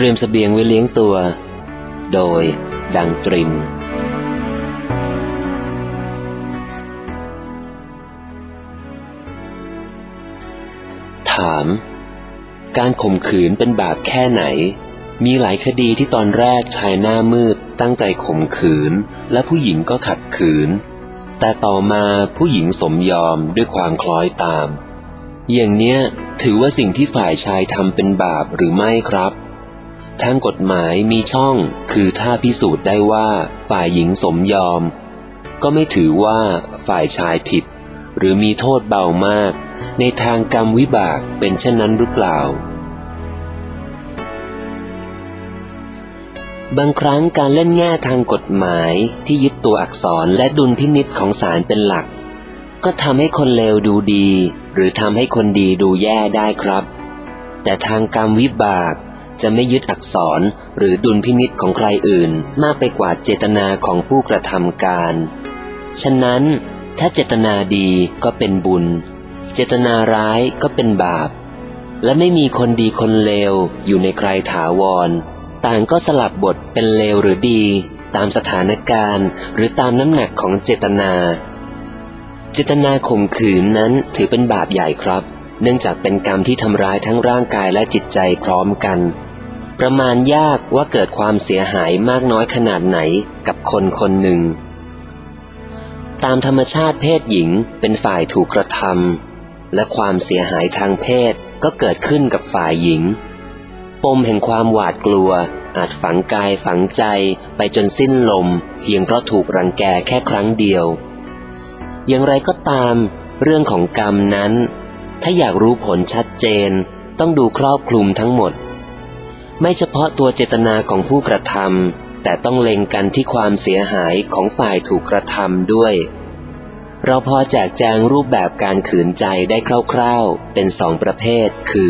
เตรียมเสบียงไว้เลี้ยงตัวโดยดังตรินถามการข่มขืนเป็นบาปแค่ไหนมีหลายคดีที่ตอนแรกชายหน้ามืดตั้งใจข่มขืนและผู้หญิงก็ขัดขืนแต่ต่อมาผู้หญิงสมยอมด้วยความคล้อยตามอย่างเนี้ยถือว่าสิ่งที่ฝ่ายชายทำเป็นบาปหรือไม่ครับทางกฎหมายมีช่องคือถ้าพิสูจน์ได้ว่าฝ่ายหญิงสมยอมก็ไม่ถือว่าฝ่ายชายผิดหรือมีโทษเบามากในทางกรรมวิบากเป็นเช่นนั้นหรือเปล่าบางครั้งการเล่นแง่ทางกฎหมายที่ยึดตัวอักษรและดุลพินิจของศาลเป็นหลักก็ทำให้คนเลวดูดีหรือทำให้คนดีดูแย่ได้ครับแต่ทางกรรมวิบากจะไม่ยึดอักษรหรือดุลพินิจของใครอื่นมากไปกว่าเจตนาของผู้กระทำการฉะนั้นถ้าเจตนาดีก็เป็นบุญเจตนาร้ายก็เป็นบาปและไม่มีคนดีคนเลวอยู่ในใครถาวรต่างก็สลับบทเป็นเลวหรือดีตามสถานการณ์หรือตามน้ำหนักของเจตนาเจตนาข่มขืนนั้นถือเป็นบาปใหญ่ครับเนื่องจากเป็นกรรมที่ทำร้ายทั้งร่างกายและจิตใจพร้อมกันประมาณยากว่าเกิดความเสียหายมากน้อยขนาดไหนกับคนคนหนึ่งตามธรรมชาติเพศหญิงเป็นฝ่ายถูกกระทำและความเสียหายทางเพศก็เกิดขึ้นกับฝ่ายหญิงปมแห่งความหวาดกลัวอาจฝังกายฝังใจไปจนสิ้นลมเพียงเพราะถูกรังแกแค่ครั้งเดียวอย่างไรก็ตามเรื่องของกรรมนั้นถ้าอยากรู้ผลชัดเจนต้องดูครอบคลุมทั้งหมดไม่เฉพาะตัวเจตนาของผู้กระทำแต่ต้องเล็งกันที่ความเสียหายของฝ่ายถูกกระทำด้วยเราพอแจกแจงรูปแบบการขืนใจได้คร่าวๆเป็น2ประเภทคือ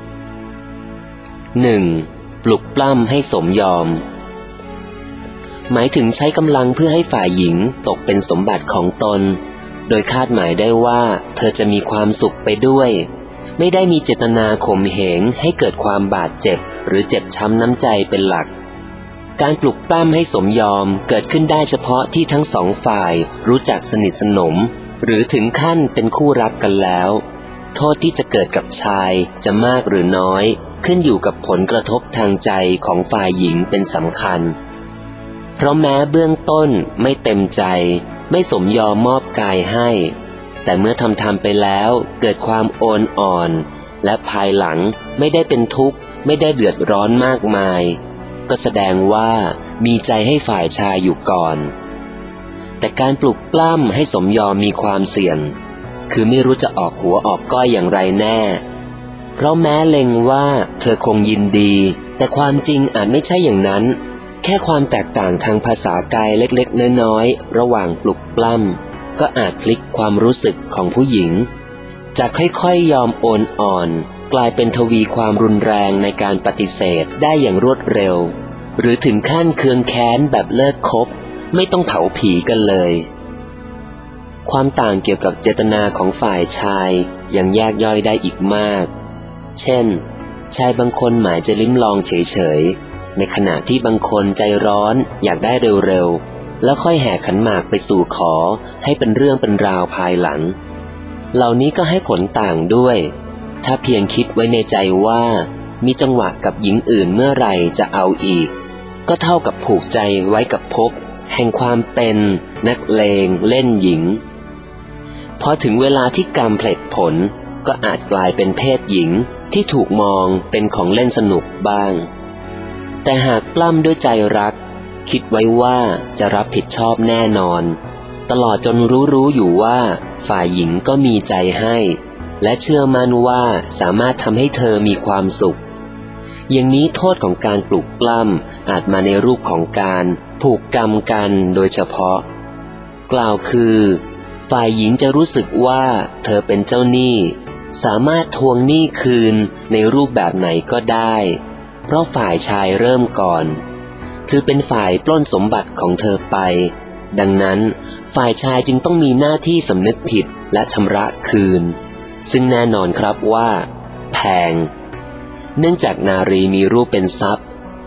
1. ปลุกปล้ำให้สมยอมหมายถึงใช้กำลังเพื่อให้ฝ่ายหญิงตกเป็นสมบัติของตนโดยคาดหมายได้ว่าเธอจะมีความสุขไปด้วยไม่ได้มีเจตนาข่มเหงให้เกิดความบาดเจ็บหรือเจ็บช้ำน้ำใจเป็นหลักการปลุกปล้ำให้สมยอมเกิดขึ้นได้เฉพาะที่ทั้ง2ฝ่ายรู้จักสนิทสนมหรือถึงขั้นเป็นคู่รักกันแล้วโทษที่จะเกิดกับชายจะมากหรือน้อยขึ้นอยู่กับผลกระทบทางใจของฝ่ายหญิงเป็นสำคัญเพราะแม้เบื้องต้นไม่เต็มใจไม่สมยอมมอบกายให้แต่เมื่อทำไปแล้วเกิดความโอนอ่อนและภายหลังไม่ได้เป็นทุกข์ไม่ได้เดือดร้อนมากมายก็แสดงว่ามีใจให้ฝ่ายชายอยู่ก่อนแต่การปลุกปล้ำให้สมยอมมีความเสี่ยงคือไม่รู้จะออกหัวออกก้อยอย่างไรแน่เพราะแม้เล็งว่าเธอคงยินดีแต่ความจริงอาจไม่ใช่อย่างนั้นแค่ความแตกต่างทางภาษากายเล็กๆน้อยๆระหว่างปลุกปล้ำก็อาจพลิกความรู้สึกของผู้หญิงจากค่อยๆยอมโอนอ่อนกลายเป็นทวีความรุนแรงในการปฏิเสธได้อย่างรวดเร็วหรือถึงขั้นเคืองแค้นแบบเลิกคบไม่ต้องเผาผีกันเลยความต่างเกี่ยวกับเจตนาของฝ่ายชายยังแยกย่อยได้อีกมากเช่นชายบางคนหมายจะลิ้มลองเฉยๆในขณะที่บางคนใจร้อนอยากได้เร็วๆแล้วค่อยแห่ขันหมากไปสู่ขอให้เป็นเรื่องเป็นราวภายหลังเหล่านี้ก็ให้ผลต่างด้วยถ้าเพียงคิดไว้ในใจว่ามีจังหวะกับหญิงอื่นเมื่อไหร่จะเอาอีกก็เท่ากับผูกใจไว้กับภพแห่งความเป็นนักเลงเล่นหญิงพอถึงเวลาที่กรรมผลิตผลก็อาจกลายเป็นเพศหญิงที่ถูกมองเป็นของเล่นสนุกบ้างแต่หากปล้ำด้วยใจรักคิดไว้ว่าจะรับผิดชอบแน่นอนตลอดจนรู้อยู่ว่าฝ่ายหญิงก็มีใจให้และเชื่อมั่นว่าสามารถทำให้เธอมีความสุขอย่างนี้โทษของการปลุกปล้ำอาจมาในรูปของการผูกกรรมกันโดยเฉพาะกล่าวคือฝ่ายหญิงจะรู้สึกว่าเธอเป็นเจ้าหนี้สามารถทวงหนี้คืนในรูปแบบไหนก็ได้เพราะฝ่ายชายเริ่มก่อนคือเป็นฝ่ายปล้นสมบัติของเธอไปดังนั้นฝ่ายชายจึงต้องมีหน้าที่สำนึกผิดและชำระคืนซึ่งแน่นอนครับว่าแพงเนื่องจากนารีมีรูปเป็นทรัพย์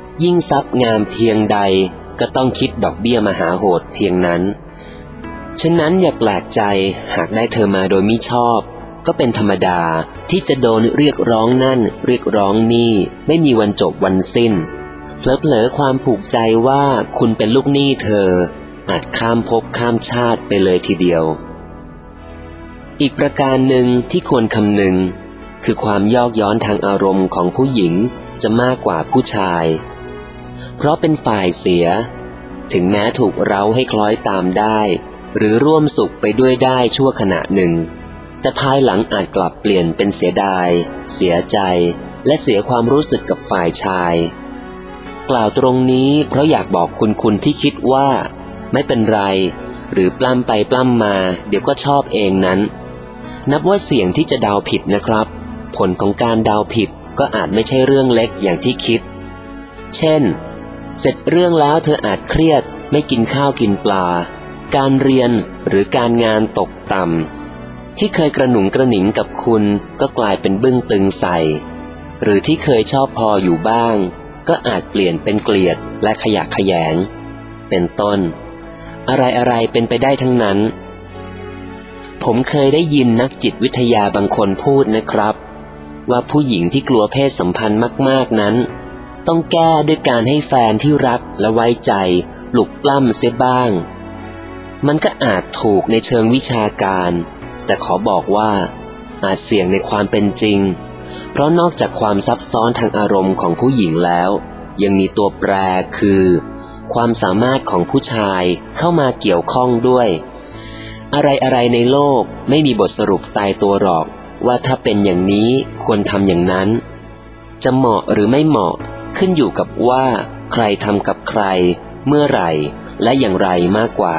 ยิ่งทรัพย์งามเพียงใดก็ต้องคิดดอกเบี้ยมหาโหดเพียงนั้นฉะนั้นอย่าแปลกใจหากได้เธอมาโดยมิชอบก็เป็นธรรมดาที่จะโดนเรียกร้องนั่นเรียกร้องนี่ไม่มีวันจบวันสิ้นเผลอๆความผูกใจว่าคุณเป็นลูกหนี้เธออาจข้ามภพข้ามชาติไปเลยทีเดียวอีกประการหนึ่งที่ควรคำนึงคือความยอกย้อนทางอารมณ์ของผู้หญิงจะมากกว่าผู้ชายเพราะเป็นฝ่ายเสียถึงแม้ถูกเร้าให้คล้อยตามได้หรือร่วมสุขไปด้วยได้ชั่วขณะหนึ่งแต่ภายหลังอาจกลับเปลี่ยนเป็นเสียดายเสียใจและเสียความรู้สึกกับฝ่ายชายกล่าวตรงนี้เพราะอยากบอกคุณที่คิดว่าไม่เป็นไรหรือปล้ำไปปล้ำมาเดี๋ยวก็ชอบเองนั้นนับว่าเสี่ยงที่จะเดาผิดนะครับผลของการเดาผิดก็อาจไม่ใช่เรื่องเล็กอย่างที่คิดเช่นเสร็จเรื่องแล้วเธออาจเครียดไม่กินข้าวกินปลาการเรียนหรือการงานตกต่ำที่เคยกระหนุงกระหนิงกับคุณก็กลายเป็นบึ้งตึงใส่หรือที่เคยชอบพออยู่บ้างก็อาจเปลี่ยนเป็นเกลียดและขยะแขยงเป็นต้นอะไรเป็นไปได้ทั้งนั้นผมเคยได้ยินนักจิตวิทยาบางคนพูดนะครับว่าผู้หญิงที่กลัวเพศสัมพันธ์มากๆนั้นต้องแก้ด้วยการให้แฟนที่รักและไว้ใจปลุกปล้ำเสียบ้างมันก็อาจถูกในเชิงวิชาการแต่ขอบอกว่าอาจเสี่ยงในความเป็นจริงเพราะนอกจากความซับซ้อนทางอารมณ์ของผู้หญิงแล้วยังมีตัวแปรคือความสามารถของผู้ชายเข้ามาเกี่ยวข้องด้วยอะไรในโลกไม่มีบทสรุปตายตัวหรอกว่าถ้าเป็นอย่างนี้ควรทำอย่างนั้นจะเหมาะหรือไม่เหมาะขึ้นอยู่กับว่าใครทำกับใครเมื่อไหร่และอย่างไรมากกว่า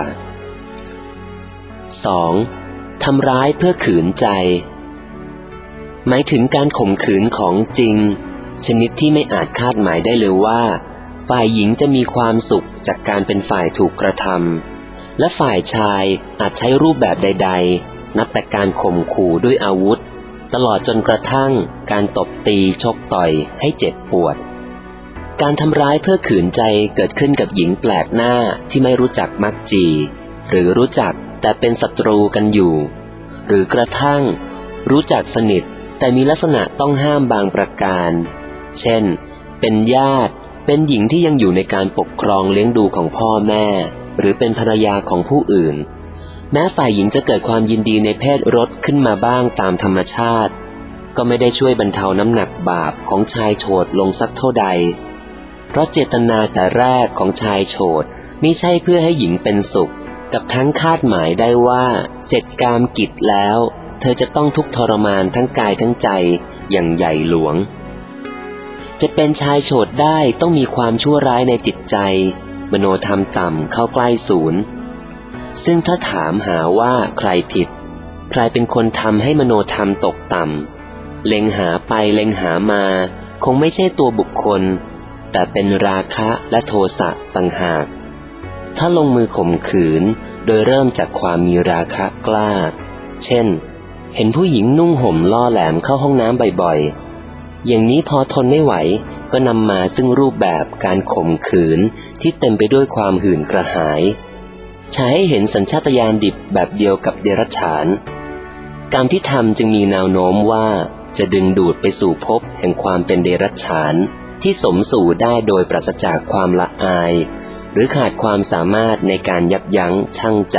2. ทำร้ายเพื่อขืนใจหมายถึงการข่มขืนของจริงชนิดที่ไม่อาจคาดหมายได้เลยว่าฝ่ายหญิงจะมีความสุขจากการเป็นฝ่ายถูกกระทำและฝ่ายชายอาจใช้รูปแบบใดๆนับแต่การข่มขู่ด้วยอาวุธตลอดจนกระทั่งการตบตีชกต่อยให้เจ็บปวดการทำร้ายเพื่อขืนใจเกิดขึ้นกับหญิงแปลกหน้าที่ไม่รู้จักมักจีหรือรู้จักแต่เป็นศัตรูกันอยู่หรือกระทั่งรู้จักสนิทแต่มีลักษณะต้องห้ามบางประการเช่นเป็นญาติเป็นหญิงที่ยังอยู่ในการปกครองเลี้ยงดูของพ่อแม่หรือเป็นภรรยาของผู้อื่นแม้ฝ่ายหญิงจะเกิดความยินดีในเพศรสขึ้นมาบ้างตามธรรมชาติก็ไม่ได้ช่วยบรรเทาน้ำหนักบาปของชายโฉดลงสักเท่าใดเพราะเจตนาแต่แรกของชายโฉดมิใช่เพื่อให้หญิงเป็นสุขกับทั้งคาดหมายได้ว่าเสร็จกามกิจแล้วเธอจะต้องทุกข์ทรมานทั้งกายทั้งใจอย่างใหญ่หลวงจะเป็นชายโฉดได้ต้องมีความชั่วร้ายในจิตใจมโนธรรมต่ำเข้าใกล้ศูนย์ซึ่งถ้าถามหาว่าใครผิดใครเป็นคนทำให้มโนธรรมตกต่ำเล็งหาไปเล็งหามาคงไม่ใช่ตัวบุคคลแต่เป็นราคะและโทสะต่างหากถ้าลงมือข่มขืนโดยเริ่มจากความมีราคะกล้าเช่นเห็นผู้หญิงนุ่งห่มล่อแหลมเข้าห้องน้ำบ่อยๆอย่างนี้พอทนไม่ไหวก็นำมาซึ่งรูปแบบการข่มขืนที่เต็มไปด้วยความหื่นกระหายฉายให้เห็นสัญชาตญาณดิบแบบเดียวกับเดรัจฉานกรรมที่ทำจึงมีแนวโน้มว่าจะดึงดูดไปสู่ภพแห่งความเป็นเดรัจฉานที่สมสู่ได้โดยปราศจากความละอายหรือขาดความสามารถในการยับยั้งชั่งใจ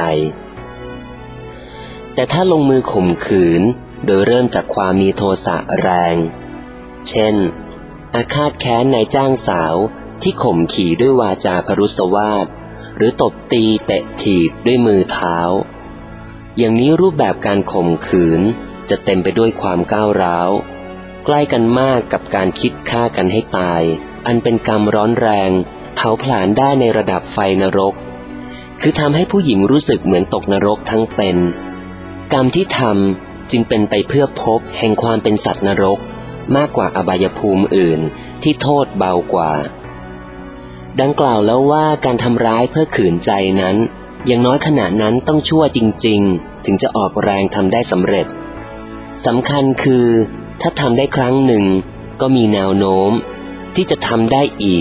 แต่ถ้าลงมือข่มขืนโดยเริ่มจากความมีโทสะแรงเช่นอาฆาตแค้นนายจ้างสาวที่ข่มขี่ด้วยวาจาพรุสวาทหรือตบตีเตะถีบด้วยมือเท้าอย่างนี้รูปแบบการข่มขืนจะเต็มไปด้วยความก้าวร้าวใกล้กันมากกับการคิดฆ่ากันให้ตายอันเป็นกรรมร้อนแรงเผาผลาญได้ในระดับไฟนรกคือทำให้ผู้หญิงรู้สึกเหมือนตกนรกทั้งเป็นกรรมที่ทำจึงเป็นไปเพื่อภพแห่งความเป็นสัตว์นรกมากกว่าอบายภูมิอื่นที่โทษเบากว่าดังกล่าวแล้วว่าการทำร้ายเพื่อขืนใจนั้นอย่างน้อยขณะนั้นต้องชั่วจริงๆถึงจะออกแรงทำได้สำเร็จสำคัญคือถ้าทำได้ครั้งหนึ่งก็มีแนวโน้มที่จะทำได้อีก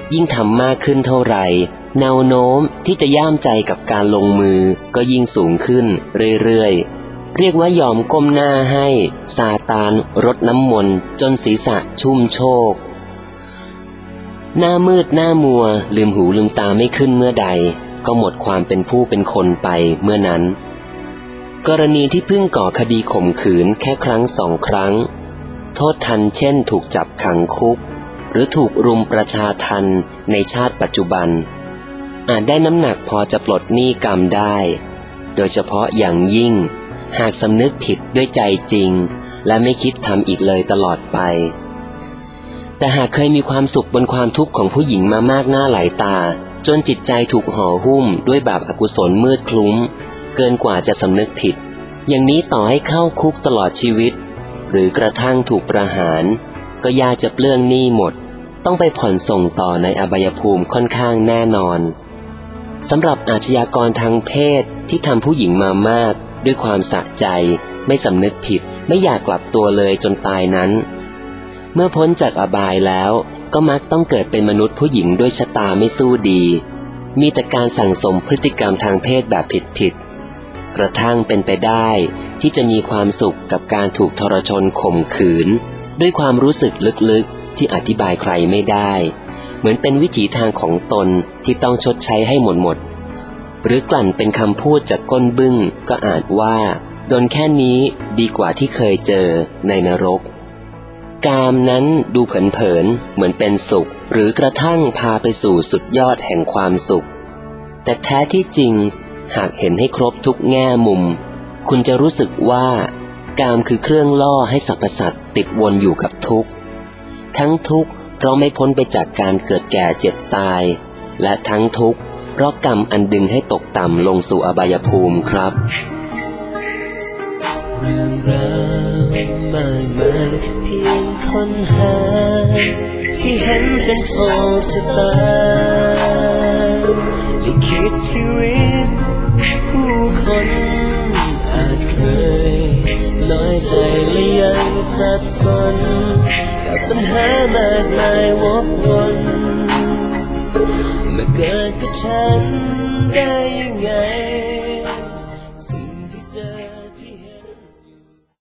ยิ่งทำมากขึ้นเท่าไหร่แนวโน้มที่จะย่ามใจกับการลงมือก็ยิ่งสูงขึ้นเรื่อยๆเรียกว่ายอมก้มหน้าให้ซาตานรดน้ำมนต์จนศีรษะชุ่มโชกหน้ามืดหน้ามัวลืมหูลืมตาไม่ขึ้นเมื่อใดก็หมดความเป็นผู้เป็นคนไปเมื่อนั้นกรณีที่เพิ่งก่อคดีข่มขืนแค่ครั้ง2 ครั้งโทษทันเช่นถูกจับขังคุกหรือถูกรุมประชาทัณฑ์ในชาติปัจจุบันอาจได้น้ำหนักพอจะปลดหนี้กรรมได้โดยเฉพาะอย่างยิ่งหากสำนึกผิดด้วยใจจริงและไม่คิดทำอีกเลยตลอดไปแต่หากเคยมีความสุขบนความทุกข์ของผู้หญิงมามากหน้าหลายตาจนจิตใจถูกห่อหุ้มด้วยบาปอกุศลมืดคลุ้มเกินกว่าจะสำนึกผิดอย่างนี้ต่อให้เข้าคุกตลอดชีวิตหรือกระทั่งถูกประหารก็ยากจะเปลื้องหนี้หมดต้องไปผ่อนส่งต่อในอบายภูมิค่อนข้างแน่นอนสำหรับอาชญากรทางเพศที่ทำผู้หญิงมามากด้วยความสะใจไม่สำนึกผิดไม่อยากกลับตัวเลยจนตายนั้นเมื่อพ้นจากอบายแล้วก็มักต้องเกิดเป็นมนุษย์ผู้หญิงด้วยชะตาไม่สู้ดีมีแต่การสั่งสมพฤติกรรมทางเพศแบบผิดๆกระทั่งเป็นไปได้ที่จะมีความสุขกับการถูกทรชนข่มขืนด้วยความรู้สึกลึกๆที่อธิบายใครไม่ได้เหมือนเป็นวิถีทางของตนที่ต้องชดใช้ให้หมดหรือกลั่นเป็นคำพูดจากก้นบึ้งก็อาจว่าโดนแค่นี้ดีกว่าที่เคยเจอในนรกกามนั้นดูเผินๆเหมือนเป็นสุขหรือกระทั่งพาไปสู่สุดยอดแห่งความสุขแต่แท้ที่จริงหากเห็นให้ครบทุกแง่มุมคุณจะรู้สึกว่ากามคือเครื่องล่อให้สรรพสัตว์ติดวนอยู่กับทุกข์ทั้งทุกข์เพราะไม่พ้นไปจากการเกิดแก่เจ็บตายและทั้งทุกข์เพราะกรรมอันดึงให้ตกต่ำลงสู่อบายภูมิครับเรื่องราวมากมายที่เพียงค้นหาที่เห็นเป็นโชคชะตาลิขิตชีวิตผู้คนอาจเคยน้อยใจและยังสับสนกับปัญหามากมายวกวนมาเกิดกับฉันได้ยังไง